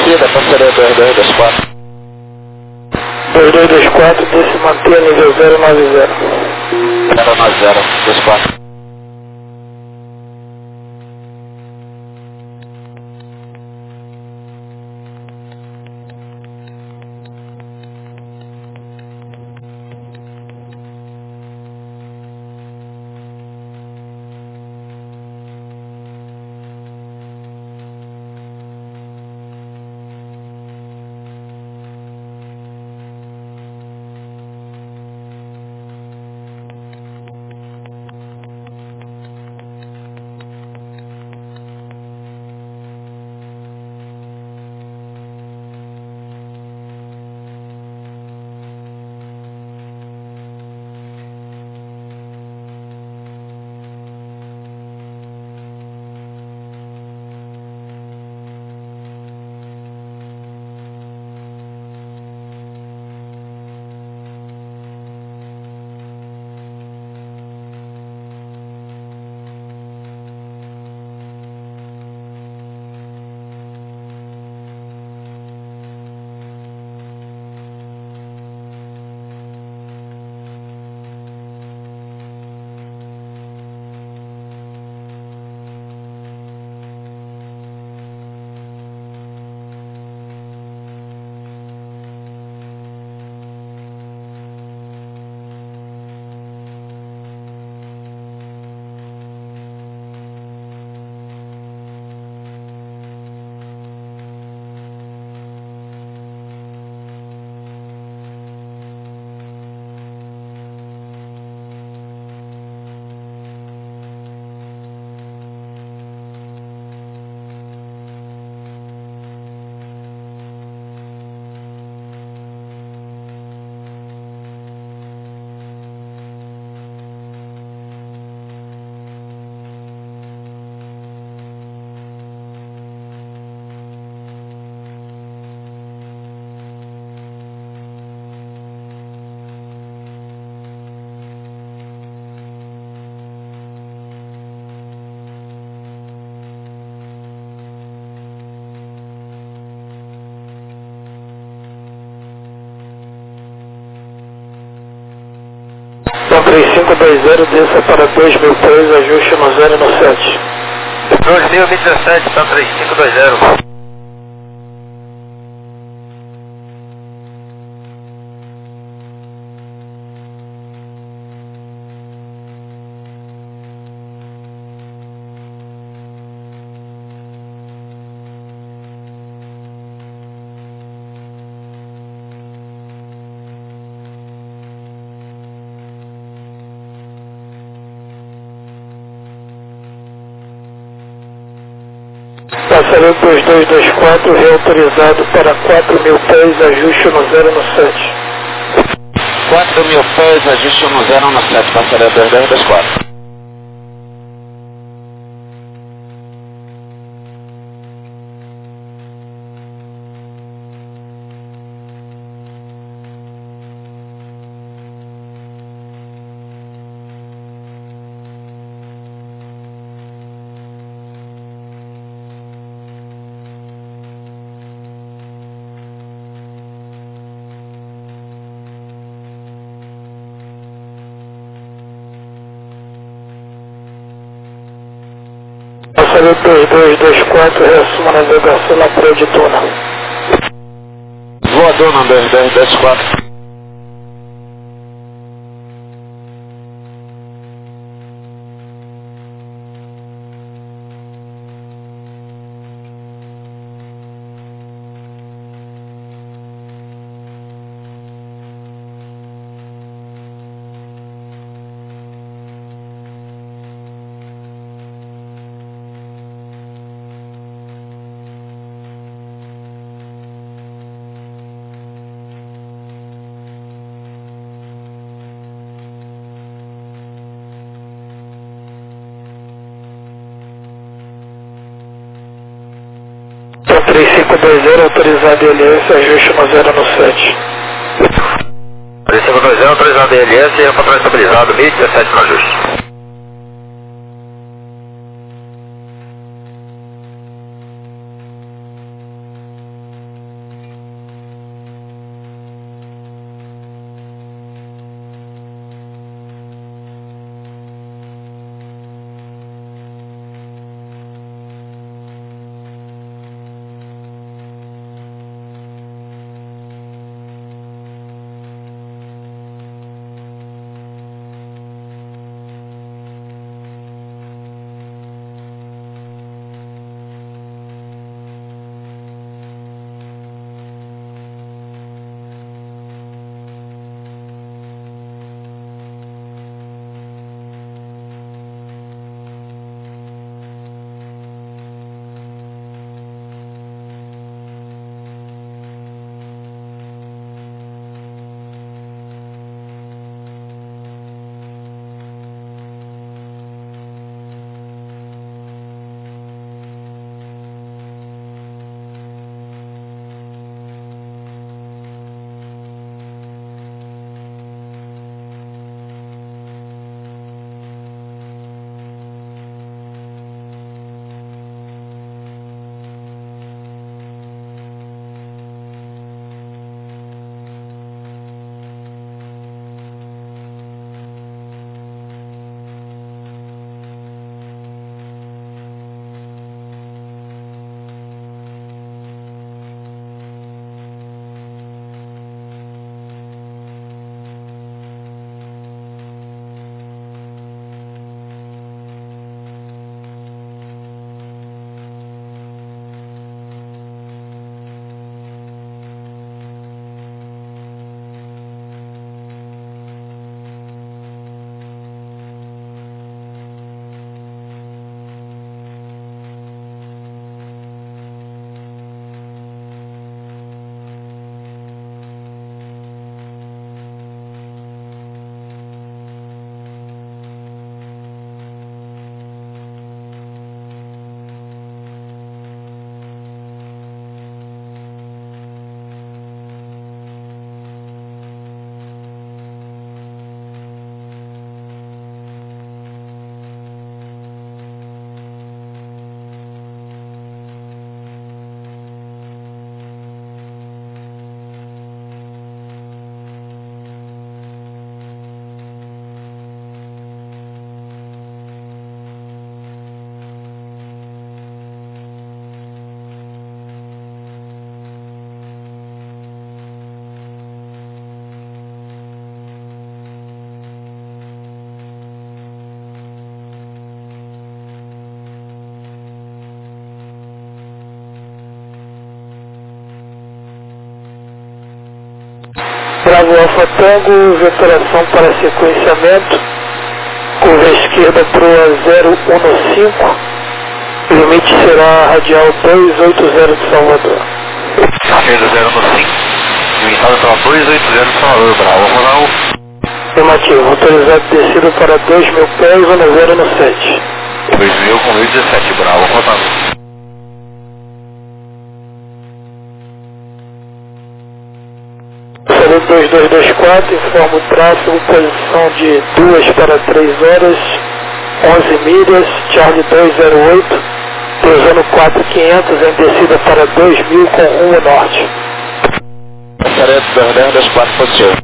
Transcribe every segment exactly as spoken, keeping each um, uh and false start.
descida, passaria dois dois dois quatro. dois dois dois quatro, desce e manter nível zero nove zero. zero nove zero, dois quatro. três cinco dois zero, desça para dois mil três, ajuste no zero no sete. dois mil e dezessete, tá três cinco dois zero. Passaria dois dois dois quatro, reautorizado para quatro mil pés, ajuste no zero no sete. quatro mil pés, ajuste no zero no sete, passaria dois dois dois quatro. Passaria dois dois dois quatro, reassuma a navegação na praia de Tuna. Voador no dois dois dois quatro. três cinco dois zero, autorizado L S, ajuste no zero no sete. três cinco dois zero, autorizado L S e controle estabilizado, mil e dezessete no ajuste. Bravo Alfa Tango, vetoração para sequenciamento, curva esquerda para o zero um cinco, limite será radial dois oito zero de Salvador. Esquerda zero um cinco, limitado para dois oito zero de Salvador, Bravo Alfa Tango. Afirmativo, autorizado descido para dois mil pés, zona zero no sete. dois mil com mil e dezessete, Bravo Alfa Tango. Saludo dois dois dois quatro, informa o tráfego, posição de duas para três horas, onze milhas, Charlie dois zero oito, usando quatro mil e quinhentos em descida para dois mil com rumo norte. Passaredo dois dez dois quatro, pode ser.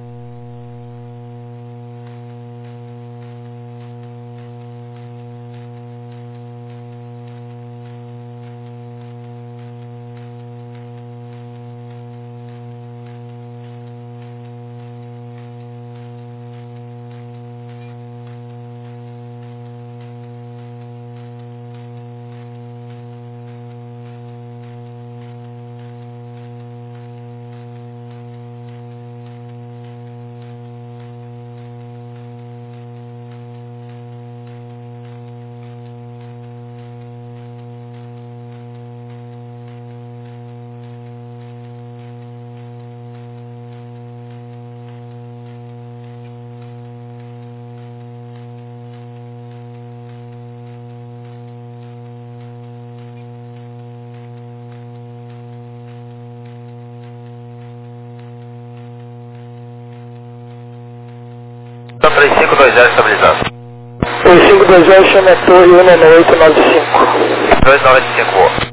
três cinco dois zero estabilizado. três cinco dois zero, chama a torre um nove oito nove cinco. dois nove cinco.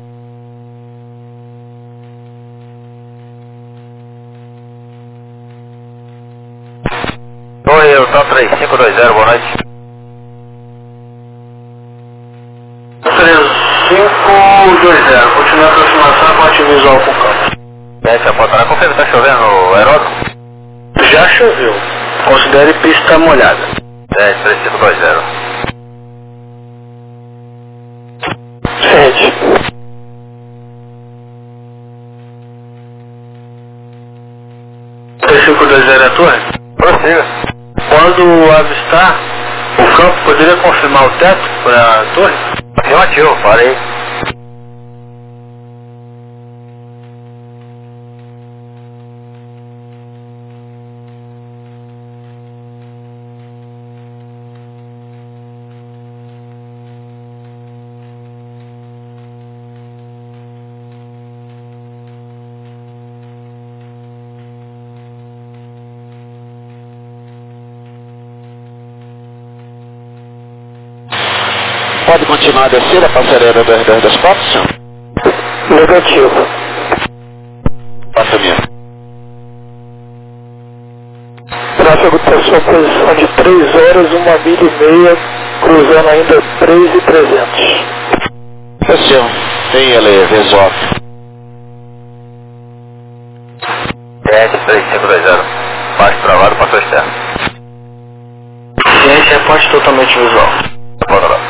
Oi, eu tô três cinco dois zero, boa noite. três cinco dois zero, continua a aproximação com ativo visual com campo. Sete, apontará, confirma, tá chovendo no aeródromo? Já choveu. Considere pista molhada. sete, três cinco dois zero. Sente. três cinco dois zero é a torre? Prossiga. Quando avistar o campo, poderia confirmar o teto para a torre? Afirmativo, parei. Pode continuar a descer a passareira dois dois dois quatro, senhor? Negativo. Passa mesmo. Tráfego tem sua posição de três horas, uma milha e meia, cruzando ainda três mil e trezentos. É senhor. Tem ele, visual. sete, três cinco dois zero. Baixo travado, passou externo. Ciência é ponte totalmente visual. Aponta lá.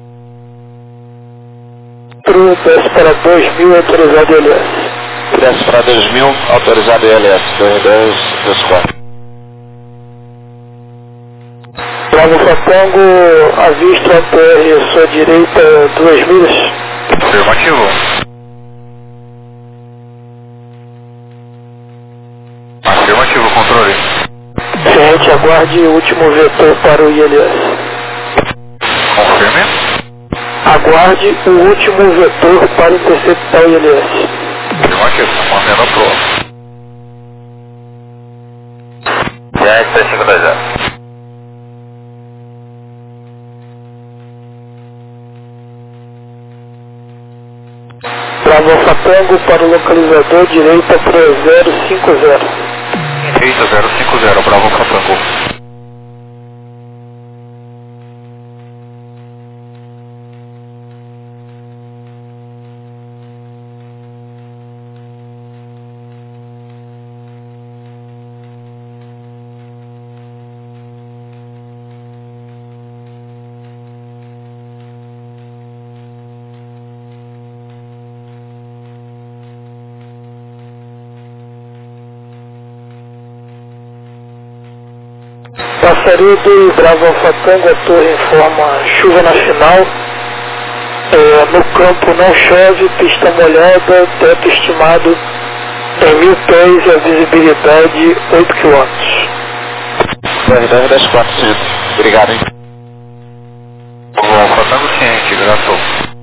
True, desce para dois mil, autorizado L S. Desce para dois mil, autorizado L S, dois dois dois quatro. Bravo Fatango, avista a P R sua direita, duas milhas. Afirmativo. Afirmativo, controle. Ciente, aguarde o último vetor para o I L S. Confirme. Aguarde o último vetor para interceptar o I L S. Afirmativo, mantendo a prova. sete, três cinco dois zero. Bravo Fatango para o localizador, direita para zero cinco zero. Direita zero cinco zero, Bravo Catango. Passaredo e Bravo Alfa Tango, a torre informa chuva na final. É, no campo não chove, pista molhada, teto estimado em mil pés e a visibilidade oito quilômetros. R dois dois quatro, sim. Obrigado, hein? Bom, faltando ciente, graças.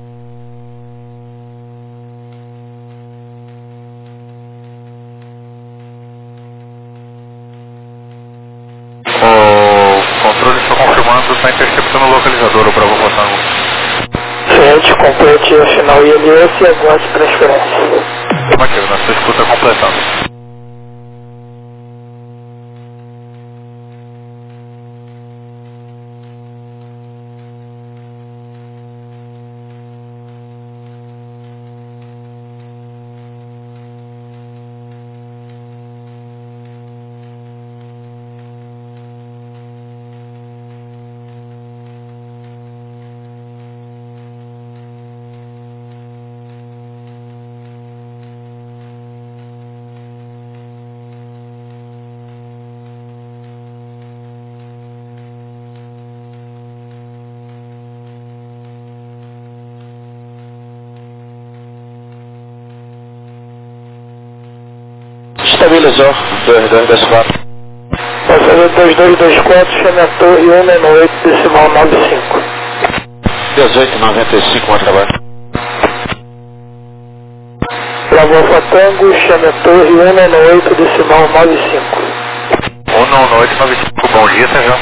O controle está confirmando, está interceptando o localizador, o Bravo Tango. Ciente, complete a final I L S e aguarde transferência. Afirmativo, nossa escuta completando. Estabilizou, dois dois dois quatro. Passaredo dois dois dois quatro, chame a torre cento e noventa e oito, decimal noventa e cinco. dezoito noventa e cinco, muito trabalho. Bravo Alfa Tango, chame a torre cento e noventa e oito, decimal noventa e cinco. um nove oito nove cinco, bom dia, Sérgio.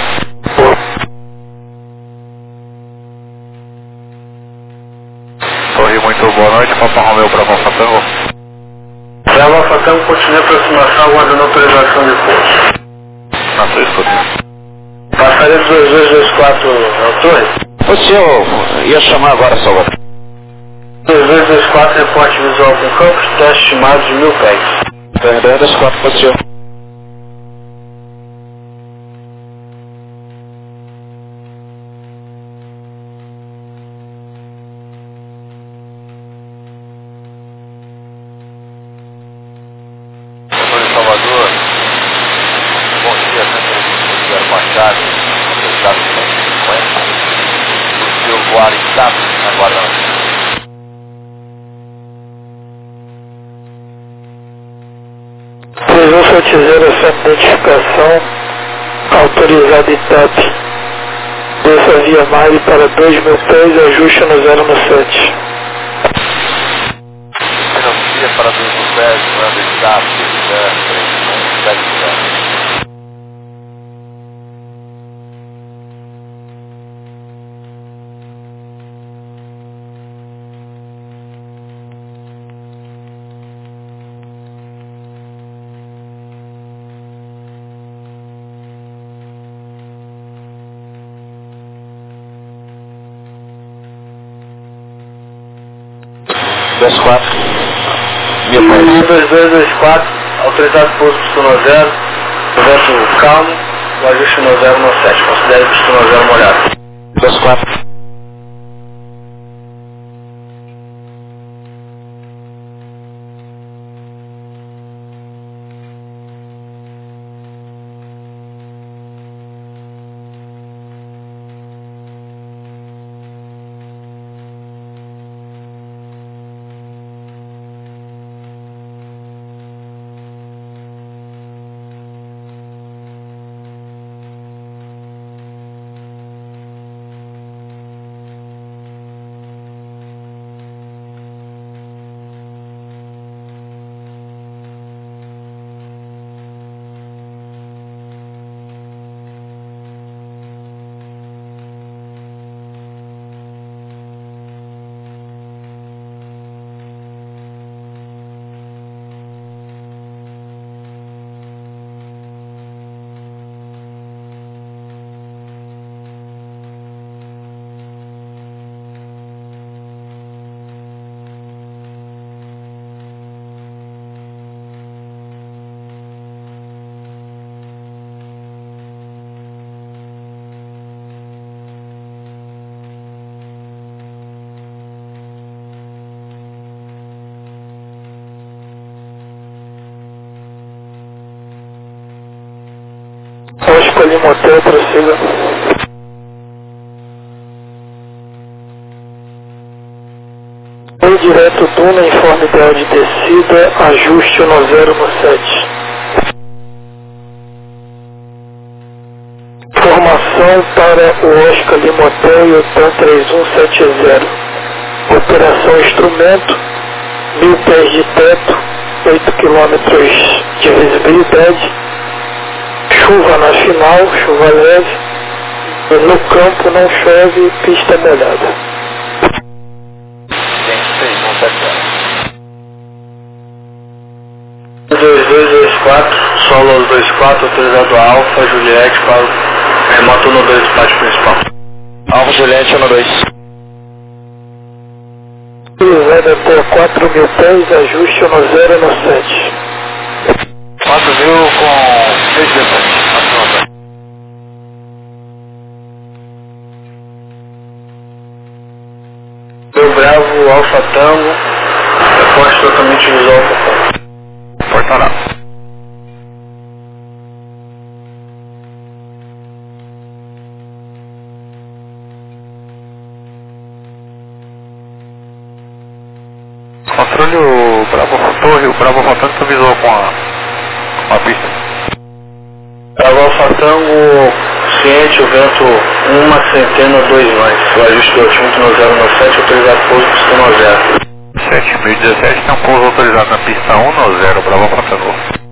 Torre, muito boa noite, Papa Romeu, Bravo Alfa Tango. Bravo Alfa Tango, continue a aproximação, aguardando autorização de pouso. Na sua escuta. Passaredo dois dois dois quatro, é o torre? Você, eu ia chamar agora, Salvador. dois dois dois quatro, reporte visual com campos, teste estimado de mil pés. dois dois dois quatro, você. Controle de Salvador. Bom dia, Centro de Machado, autorizado cento e cinquenta. O seu voar está aguardando. Precisou sortear essa identificação autorizada I T A P. Desça via Mari para dois mil pés e ajuste no zero no sete. Financia para dois mil pés, manda estar, três um sete zero. dois quatro. Mil pés. dois dois dois quatro, autorizado pouso pistona zero, o vento calmo, o ajuste no zero no sete, considere pistona zero molhado. dois quatro. Oscar Lima Hotel, prossiga. Oi direto Duna, informe ideal de descida, ajuste no zero no sete. Informação para o Oscar Lima Hotel e o TAM três um sete zero. Operação instrumento, mil pés de teto, oito quilômetros de visibilidade, chuva na final, chuva leve, e no campo não chove, pista molhada. dois dois dois quatro, solo dois quatro, autorizado Alfa, Juliette para o remoto no dois, parte principal. Alfa Juliette no dois. Utilizado até quatro mil pés, ajuste no zero no sete. quatro mil com seis dezessete. Meu Bravo, Alfa Tango, reporte totalmente visual Alfa Tango. Portará. Controle o Bravo Torre, o Bravo Rotango visual com a, com a pista. Bravo Alfa Tango, ciente, o vento uma centena, dois mais. O ajuste do altímetro no zero no sete, autorizado pouso para o sistema zero. sete mil e dezessete tem um pouso autorizado na pista um no zero, Bravo Rotango.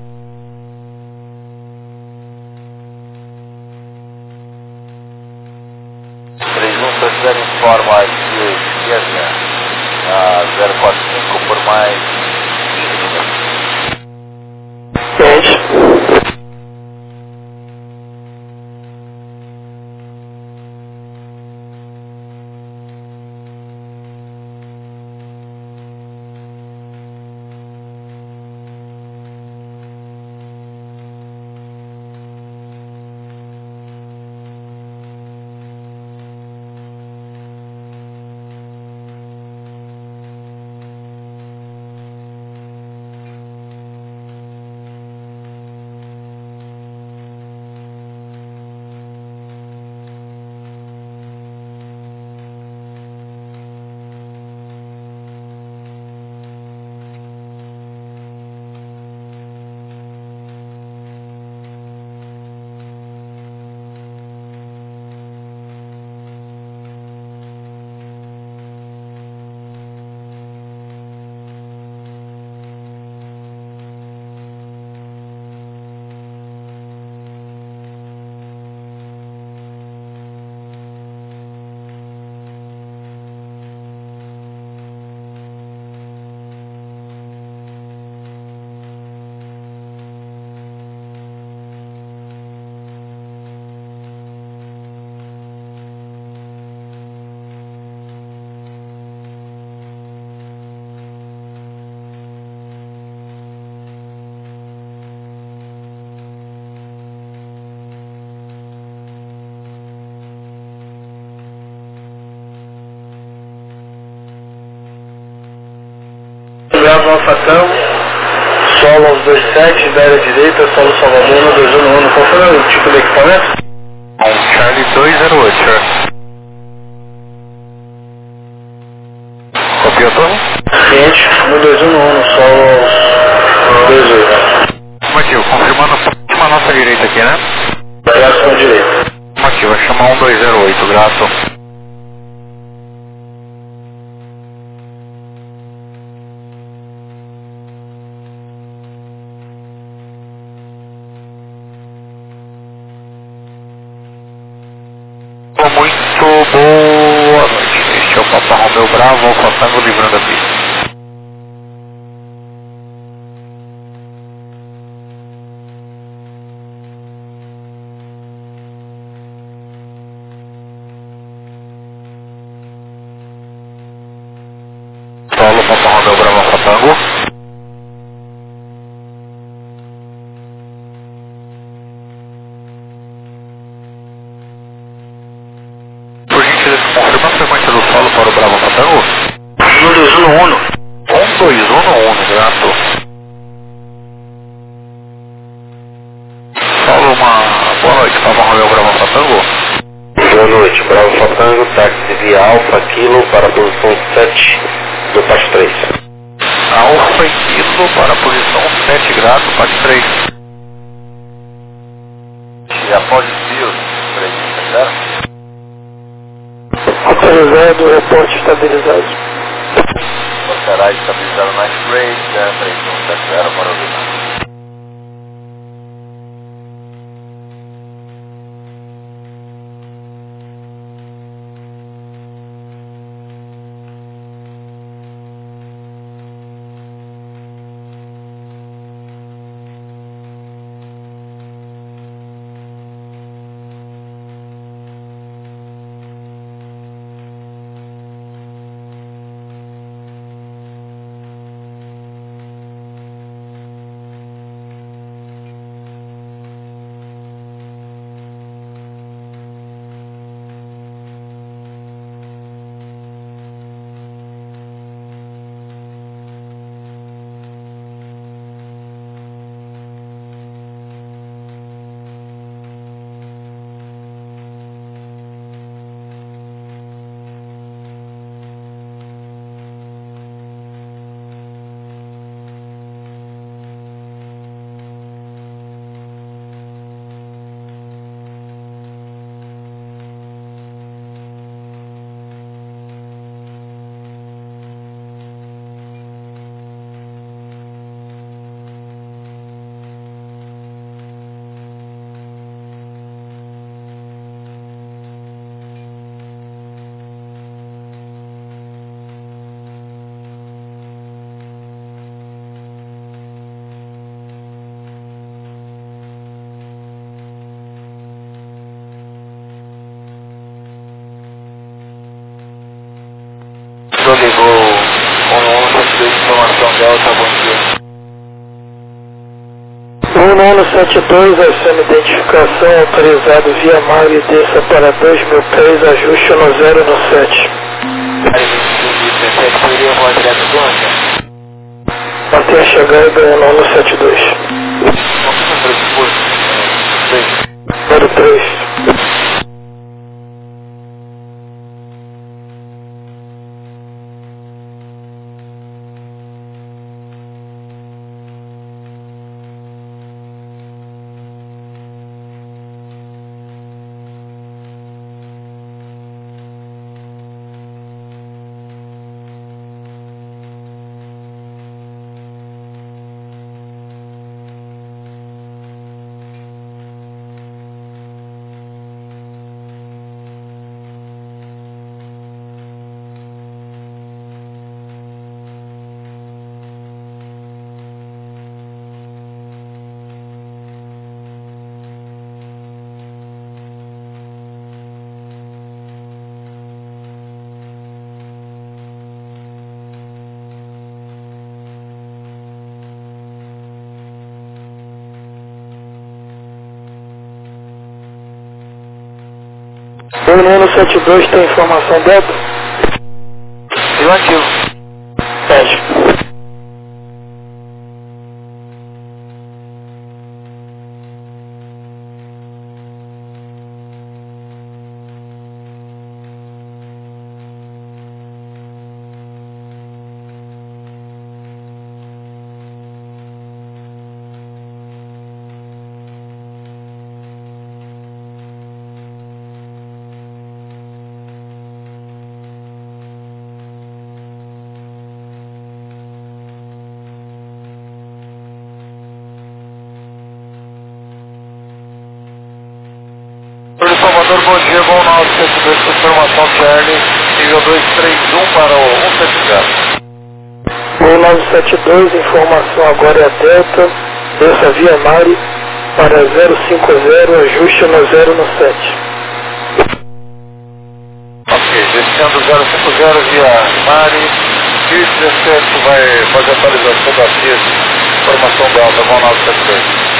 três um sete zero informa a esquerda, a zero quatro cinco por mais quinze minutos. Sete. Bravo Alfa Tango, solo aos dois sete, da área direita, solo Salvador no dois um um. Qual foi o tipo de equipamento? Um Charlie dois zero oito, senhor. Copiou a torre? Ciente, no dois um um, solo aos dois oito. Motivo, confirmando a próxima nossa direita aqui, né? Variação direita. Motivo, vai chamar um dois zero oito, grato. Muito boa noite. Este é o Papa Romeu Bravo, Alfa Tango livrando a pista. Solo Papa Romeu Bravo, Alfa Tango. Confirma a frequência do solo para o Bravo Alfa Tango? um dois um um. um dois um um, grato. Solo uma boa táxi via Alfa Kilo para a posição sete do Pato três. Alfa e Kilo para a posição sete graus, Pato três. E após Bios, três, certo? Autorizado, reporte estabilizado. Será estabilizado na X-Ray, três um sete zero para o Lima. Ligou um nove dois, informação Delta, bom dia. um nove sete dois, acione identificação, autorizado via mar e desça para dois mil pés, ajuste no zero no sete. Poderia voar direto do onde? Até a chegada um nove sete dois. Número três. um nove sete dois tem informação dentro? Negativo. Pede. Salvador, bom dia, voo nove sete dois, informação Charlie, nível dois três um para o um sete zero. um nove sete dois, informação agora é a Delta, desça via Mari para zero cinco zero, ajuste no zero no sete. Ok, descendo zero cinco zero via Mari, Rio dezessete vai fazer a atualização da F I S, informação Delta, voo nove sete dois.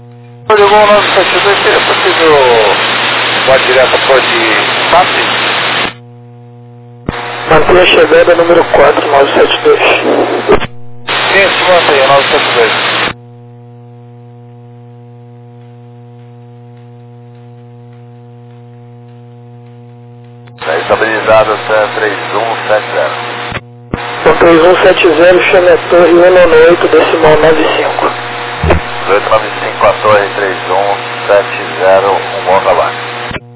Ligou o nove sete dois, seria possível voar direto para de S A P? Mantenha a chegada número quatro, nove sete dois. Sim, se mantenha, nove sete dois. Está estabilizado até três um sete zero. O três um sete zero, chame a torre um nove oito, decimal nove cinco. oito nove cinco a torre três um sete zero, um bom trabalho.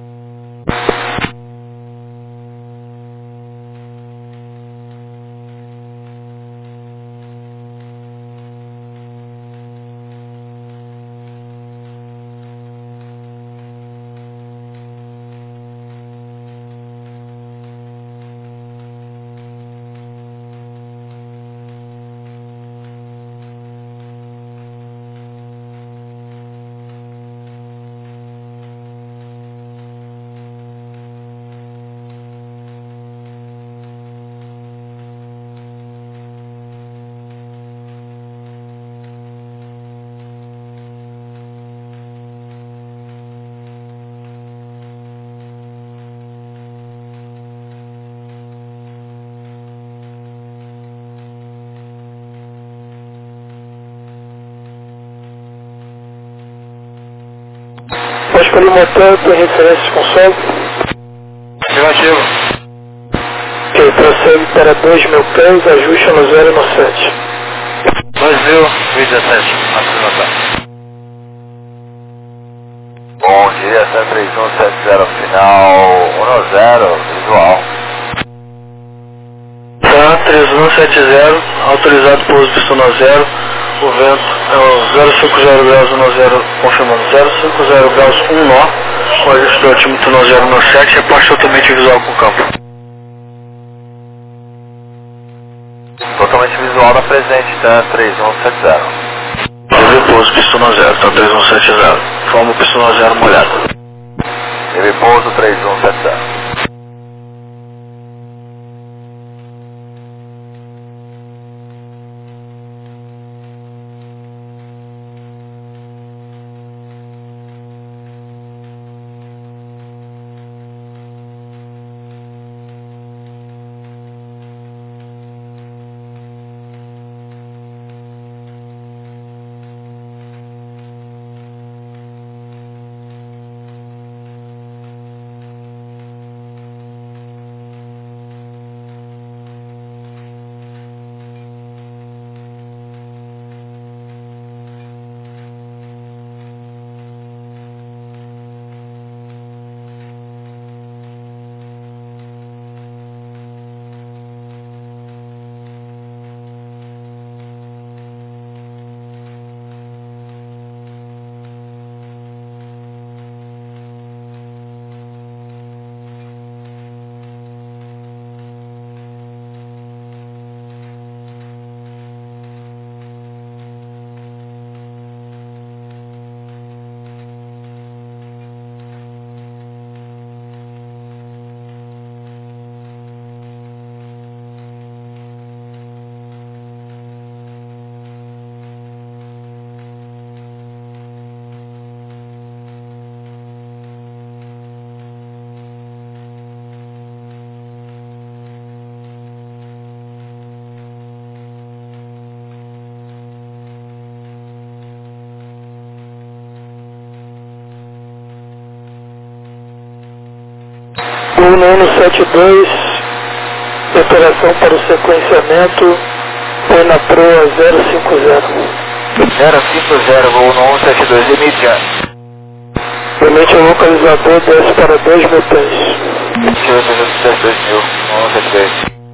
Pode escolher o motor por referência com solo. Negativo. Ok, prossegue para dois mil pés, ajuste no zero no sete. dois mil e dezessete, apresentação. Bom dia, Sam três um sete zero, final um zero, visual. Sam três um sete zero, autorizado pouso pistão no zero, o vento é o zero cinco zero graus no zero, confirmando zero cinco zero graus um nó, o ajuste do altímetro no zero no sete, reporte totalmente visual com o campo. Totalmente visual da presente, Sam três um sete zero. Livre pouso pistão no zero, tá três um sete zero, forma o pistão no zero molhado. Livre pouso três um sete zero. um nove sete dois, operação para o sequenciamento, foi na proa zero cinco zero. zero cinco zero, voo no um sete dois, emite. Emite o localizador, desce para dois mil pés. dois mil, um sete dois.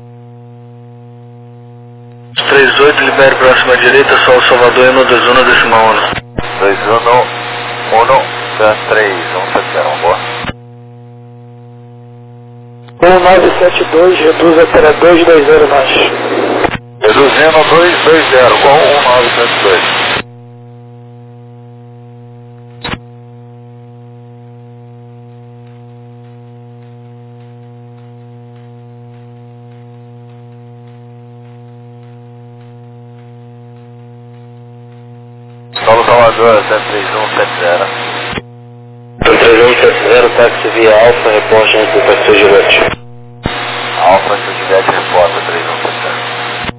três oito, libere próxima direita, Sol Salvador, Eno dois um, decimal um. dois um, um, Sam três um sete zero, boa. um nove sete dois, reduza para dois dois zero mais. Reduzindo dois dois zero, com um nove sete dois. Solo Salvador, Sam três um sete zero. três um sete zero, táxi via Alfa, reporte entre o taxi gigante. Alfa sete reporta três um sete.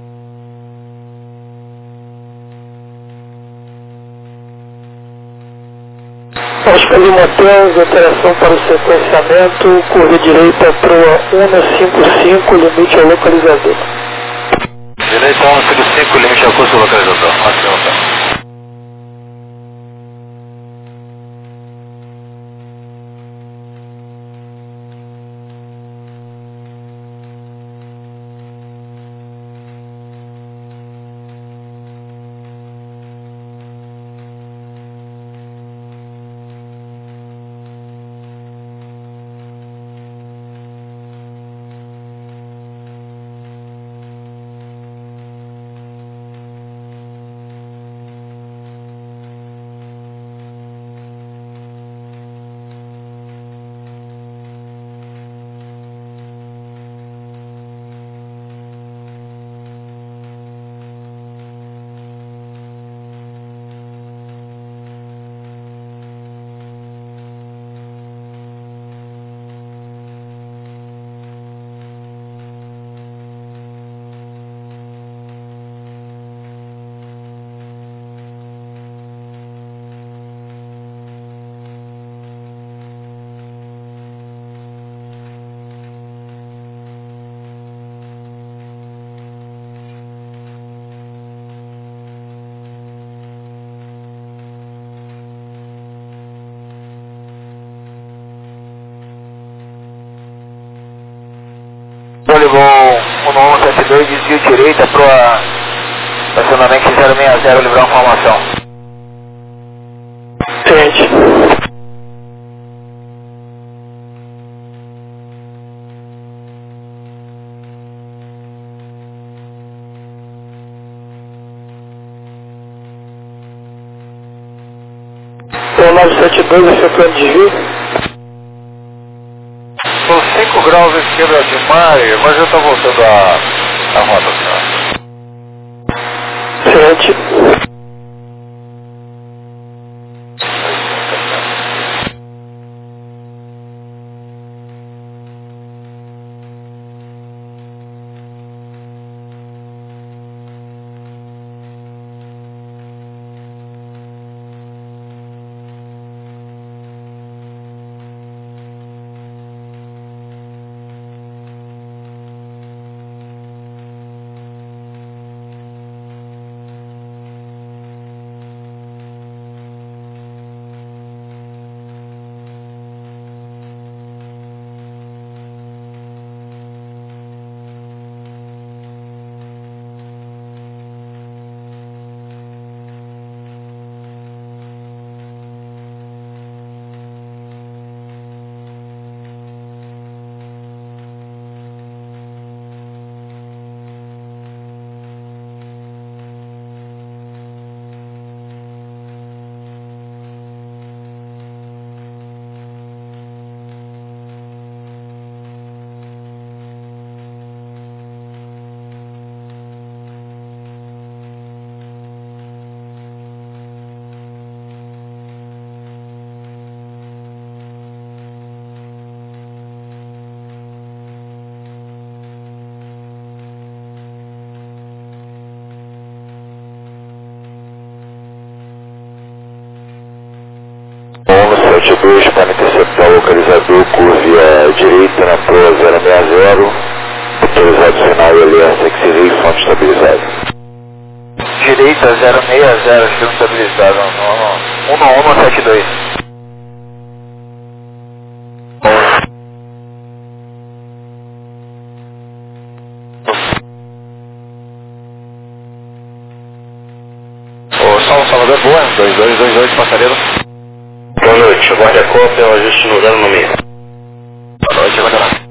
Oscar Lima Hotel, alteração para o sequenciamento, curva direita para o um cinco cinco, limite ao localizador. Direita um cinco cinco, limite ao curso localizador. Ação. Levou um um sete dois, desvio direita para o estacionamento zero seis zero, livrar uma formação. Tente. O nove sete dois, efetuando desvio. São cinco graus à esquerda de mar, mas eu estou voltando a, a rota, senhor. Tente. sete dois para interceptar o localizador, curva direita na proa zero seis zero, autorizado sinal L S X I, fonte estabilizada. Direita zero seis zero, filme estabilizado, um um sete dois. Ô, São Salvador, boa, dois dois dois dois, passareiro. Boa noite, aguarde a cópia, o ajuste no zero no meio. Boa noite, aguarde lá.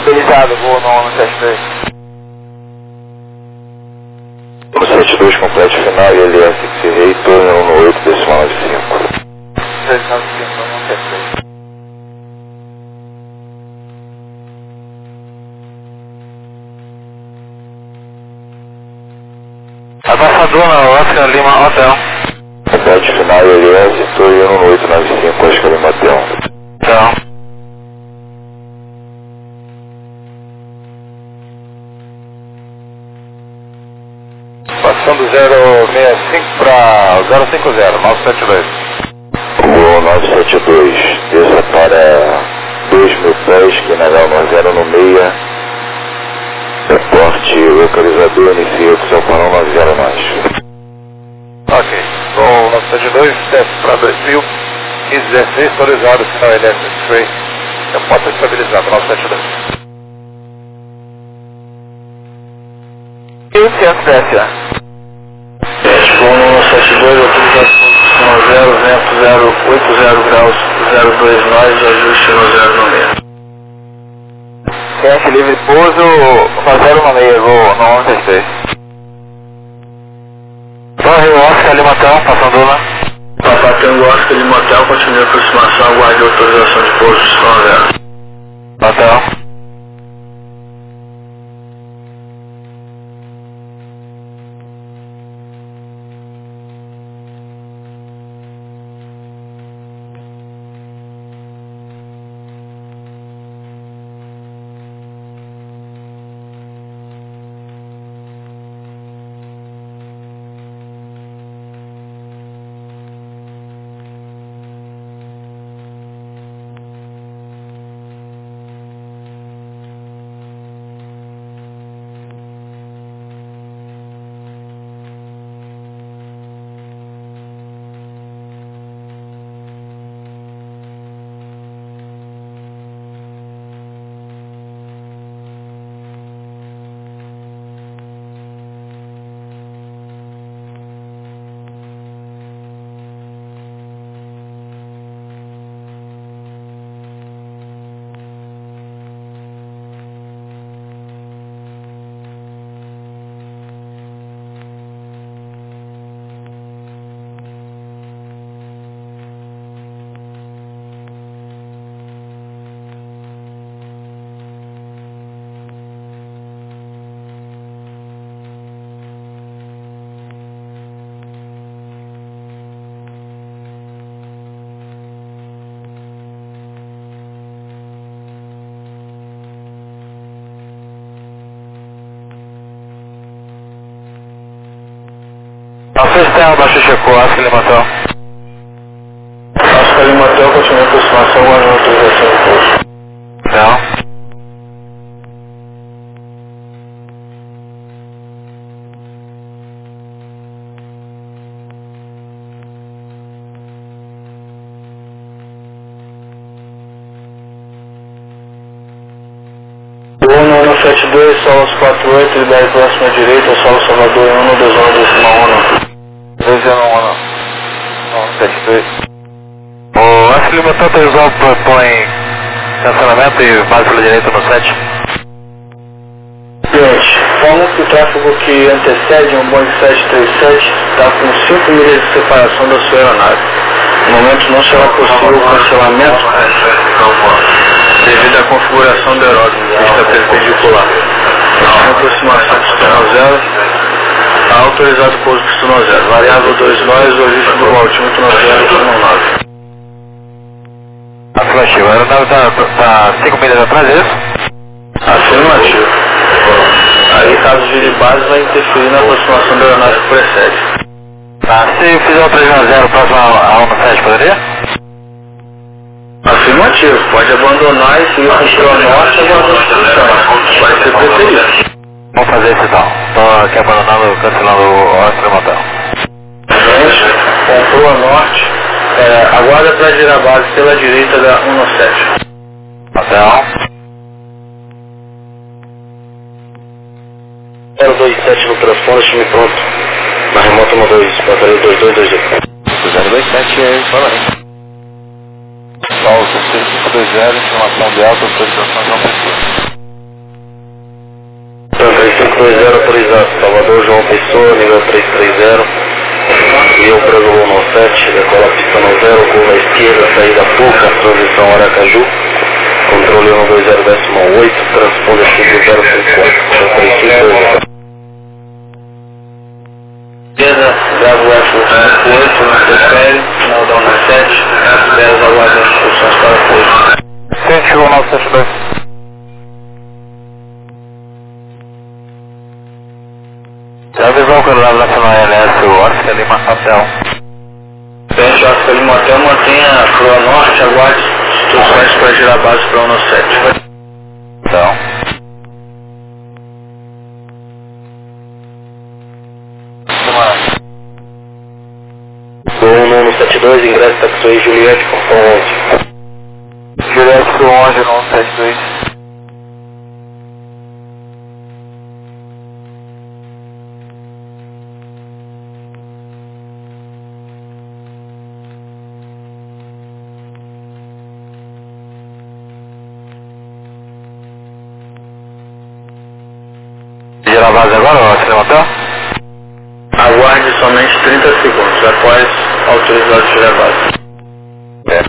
Estabilizado, vou no sete três. No sete dois completo final e L S X Rei, torno no oito decimal nove cinco. seis nove cinco, no sete três. Abraçadona, Oscar Lima Hotel. Completo final e L S, torno no oito nove cinco, Oscar Lima Hotel. Tchau. Passando zero seis cinco para zero cinco zero, nove sete dois. Voo nove sete dois, desça para dois mil pés, que na Galma zero no meia. Reporte localizador, inicia opção para nove zero mais. Ok, voo nove sete dois, desce para dois mil e dezesseis, autorizado, sinal L S X-Ray. Reporte estabilizado, nove sete dois. E o centro desce, né? Voo sete dois, autorizado zero, vento zero oito zero graus, zero dois nós, ajuste no zero no meio. Ciente livre, pouso no zero no meio, vou no onze sete três. Torre Oscar Lima Hotel, passando lá. Papai Tango Oscar Lima Hotel, continue a aproximação, aguarde autorização de pouso, no zero. Hotel. Nossa externa, baixo checou, Oscar Lima Hotel. Oscar Lima Hotel, continue a aproximação, aguarde autorização de pouso. Não. um sete dois, solo quatro oito, libere próxima direita, solo Salvador um, dois um, decimal um. dois um um, não, sete dois. O Oscar Lima Hotel autorizado propõe cancelamento e base pela direita no sete. Gente, como que o tráfego que antecede um Boeing sete três sete está com cinco milhas de separação da sua aeronave. No momento não será possível o cancelamento devido à configuração do aeródromo, que está perpendicular. A aproximação do sistema zero, está autorizado o pouso do sistema zero. Variável dois nós, o ajuste do altímetro no zero, sistema nove. Afirmativo, a aeronave está cinco milhas atrás, é isso? Afirmativo. Aí, caso vire base, vai interferir na aproximação da aeronave que precede. Tá, se fizer o três um zero próximo a um sete, poderia? Afirmativo, pode abandonar e seguir com o seu norte e aguardar a instrução. Vai ser preferido. Vamos fazer isso então. Estou aqui abandonando, cancelando o Oscar Lima Hotel. Gente, comprou a norte, é, aguarda para girar a base pela direita da um sete. Hotel. zero dois sete no transponder, time pronto. Na remota um dois, bateria dois dois dois dois. zero dois sete, fala aí. Sol seis cinco dois zero, informação de alta, autorização de uma pessoa. dois zero autorizado. Salvador João Pessoa, nível três três zero. E eu preso no sete, decola pista no zero, curva esquerda, saída pouca, transição Aracaju. Controle um dois zero décimo oito, transponder cinco zero cinco quatro, três cinco dois. Esquerda, Bravo F cinco oito, no Tefere, final da um sete, dez aguarda instruções para pouso. sete um nove sete dois. Já avisou que o lado nacional L S, o Oscar Lima Hotel. Sete, Oscar Lima Hotel, mantenha a Crua Norte, aguarde instruções para girar a base para um sete. Então. Gol um sete dois, ingresso taxi Juliette, portão onze. Juliette onze no sete dois. Girar a base agora, ó, Cinema Hotel? Aguarde somente trinta segundos após autorizar de girar a base. É.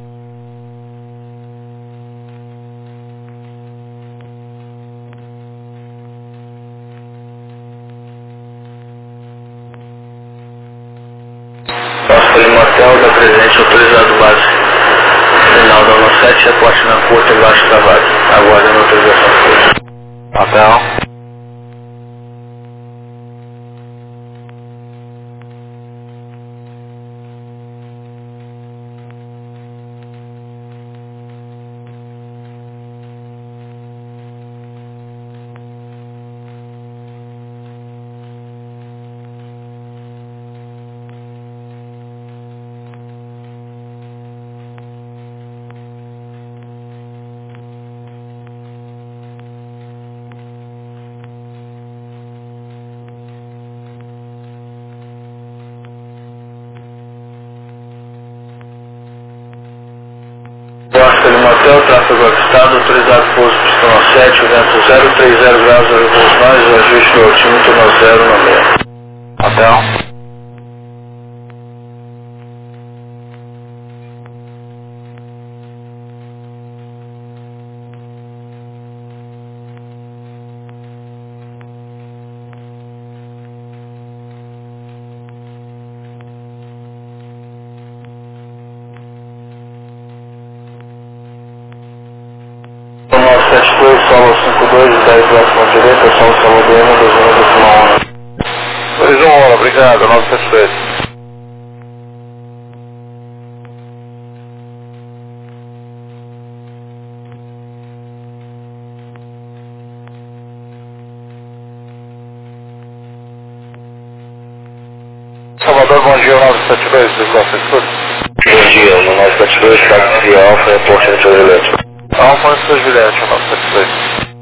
Oscar Lima Hotel, da presente autorizado base. Final da um sete, reporte na curta embaixo da base. Aguarde a autorização de curso. Hotel. Oscar Lima Hotel, tráfego avistado, autorizado pouso pistão sete, vento zero três zero graus, nós, o ajuste do altímetro no zero no meio. Hotel. nove sete dois, solo cinco dois, dez décimo direita, solo Salvador um, dois um décimo um. dois um, obrigado, nove sete dois. Salvador, bom dia, nove sete dois, do Costa Escuro. Bom dia, no nove sete dois, táxi Alfa, reporte de Juliette. Alfa, Juliette, nove sete dois.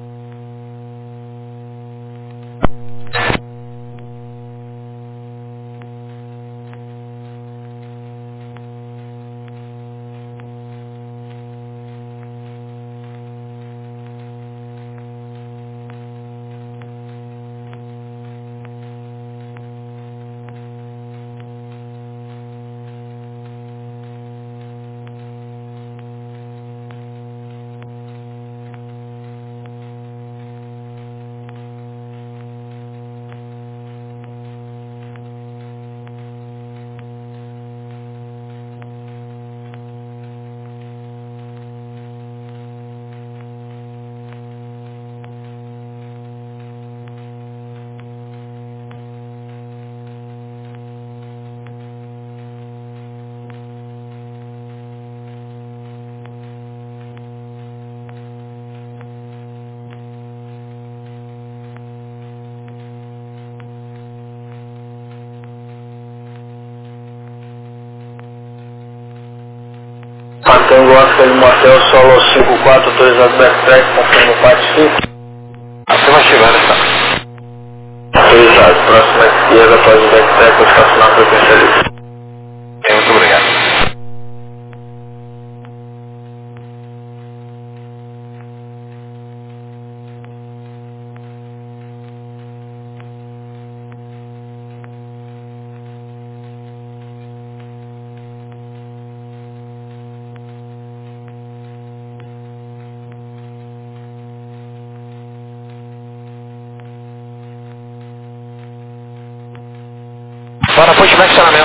Tango Oscar Lima Hotel, solo cinco quatro, autorizado backtrack, confirma quatro cinco. Afirmativo, está. Autorizado, próxima esquerda, após o backtrack, vou estacionar para o especialista. Muito obrigado.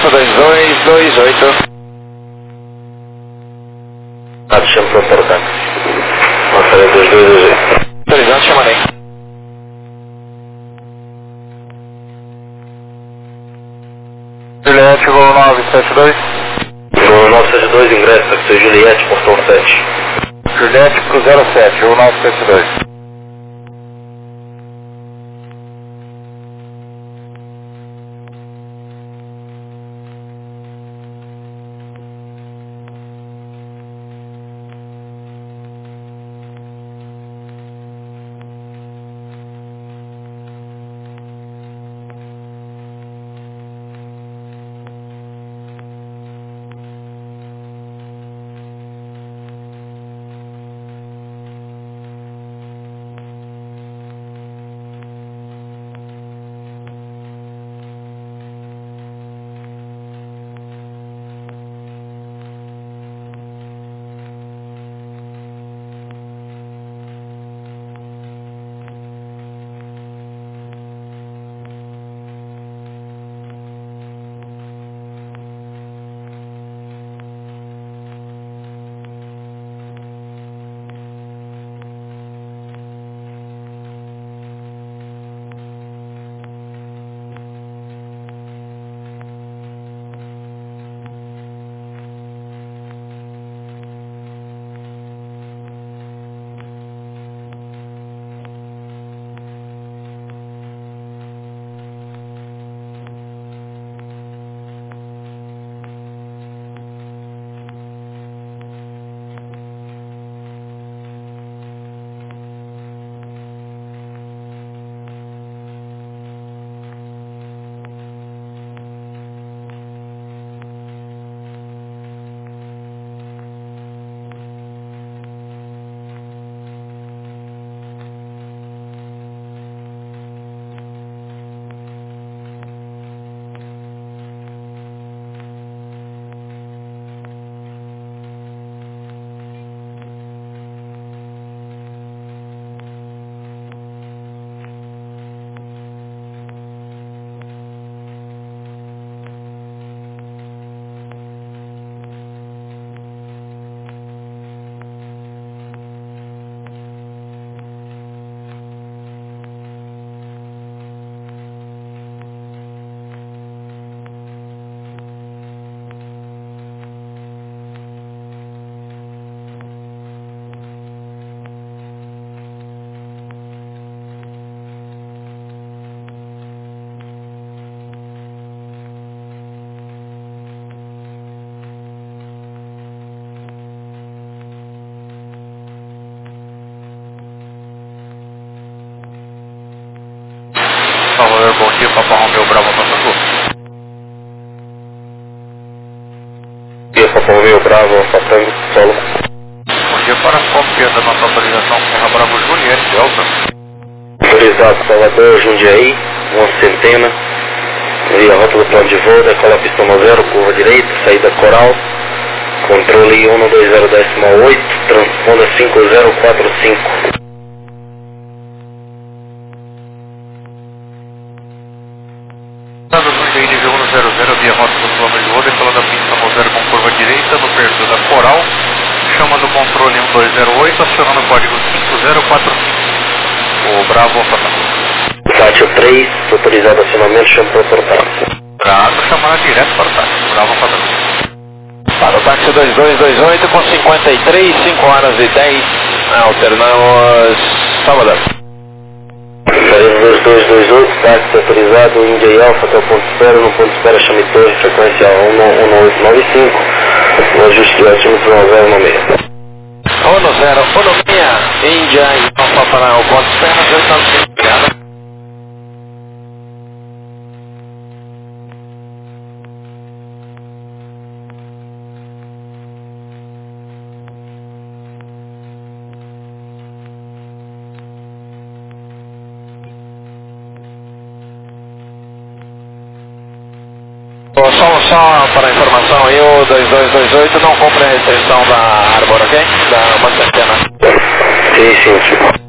Passa dois dois dois oito. Tá, chama para o portante. Passa dois dois dois oito. Autorizado, chama nem. Juliette, voo nove sete dois. Voo nove sete dois, ingresso, taxi Juliette, portão sete. Juliette pro zero sete, voo nove sete dois. Salvador, bom dia, Papa Romeu Bravo, Passageiro. Bom dia, Papa Romeu Bravo, passando solo. Bom dia, para a cópia da nossa autorização Serra Bravo Juliette Delta. Autorizado Salvador, Jundiaí, uma centena. Via rota do plano de voo, decola pista no zero, curva direita, saída coral. Controle um dois zero décimo oito, transponda cinco zero quatro cinco. zero zero via rota do plano de voo, decolando a pista no zero com curva direita, no perfil da Coral, chama do controle um dois zero oito, acionando o código cinco zero quatro cinco. O Bravo Passageiro. Tátil três, autorizado acionamento, chama para o portátil. Bravo, chamada direto para o táxi. Bravo Passageiro. Para o táxi dois dois dois oito com cinquenta e três, cinco horas e dez, alternamos Salvador. dois dois dois oito, táxi autorizado, Índia Alfa até o ponto de espera, no ponto de espera chame torre, frequência um oito nove cinco, o ajuste altímetro um zero nove seis. um zero um seis, Índia Alfa para o ponto de espera, dois nove cinco, obrigado. Só, só para a informação aí, o dois dois dois oito não cumpre a restrição da Arbor, ok? Da uma centena. Sim, sim, sim.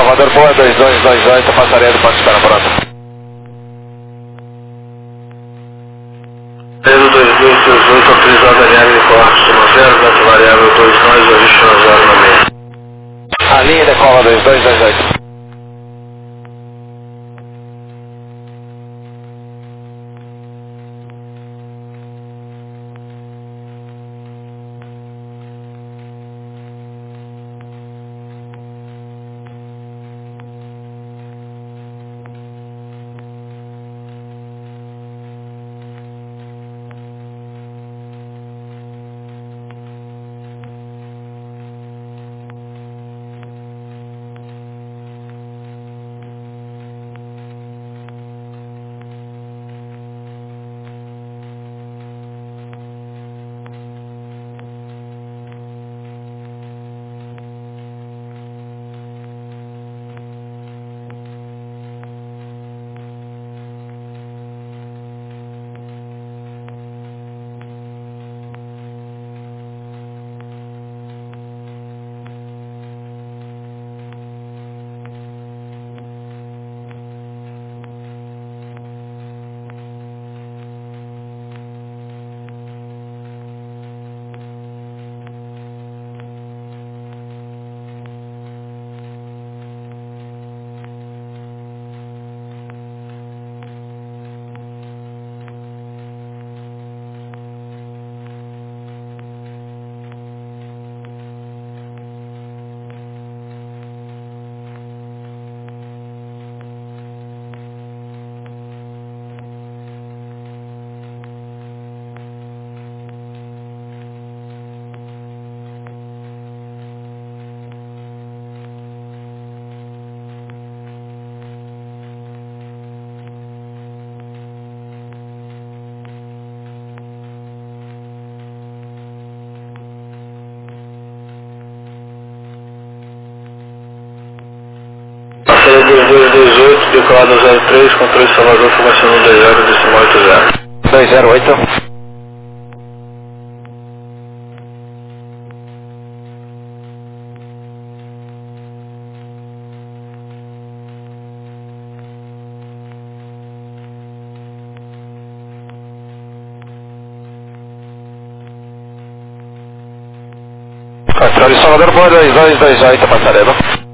Salvador Boa, dois dois dois oito, passaria do ponto de espera pronto. Pedro dois dois dois oito, autorizado a linha de corte no zero, vento variável dois nós, ajuste no zero no meio. A linha decola dois dois dois oito. dois dois dois oito, decolado zero três, controle Salvador, formação no dois zero, decimal oito zero. dois zero oito. Controle Salvador Boa, dois dois dois oito, passarela.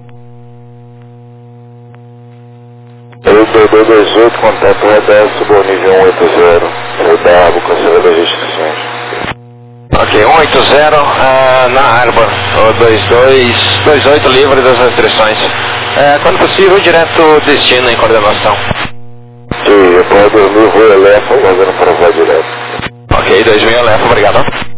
dois dois dois oito, contato Roberto, bom nível cento e oitenta, Rodarbo, cancelando das restrições. Ok, cento e oitenta uh, na Arbor, dois dois dois oito, livre das restrições. Uh, quando possível, direto destino em coordenação. Sim, eu posso dormir, vou Elefa, fazendo para voar direto. Ok, dois mil Elefa, obrigado.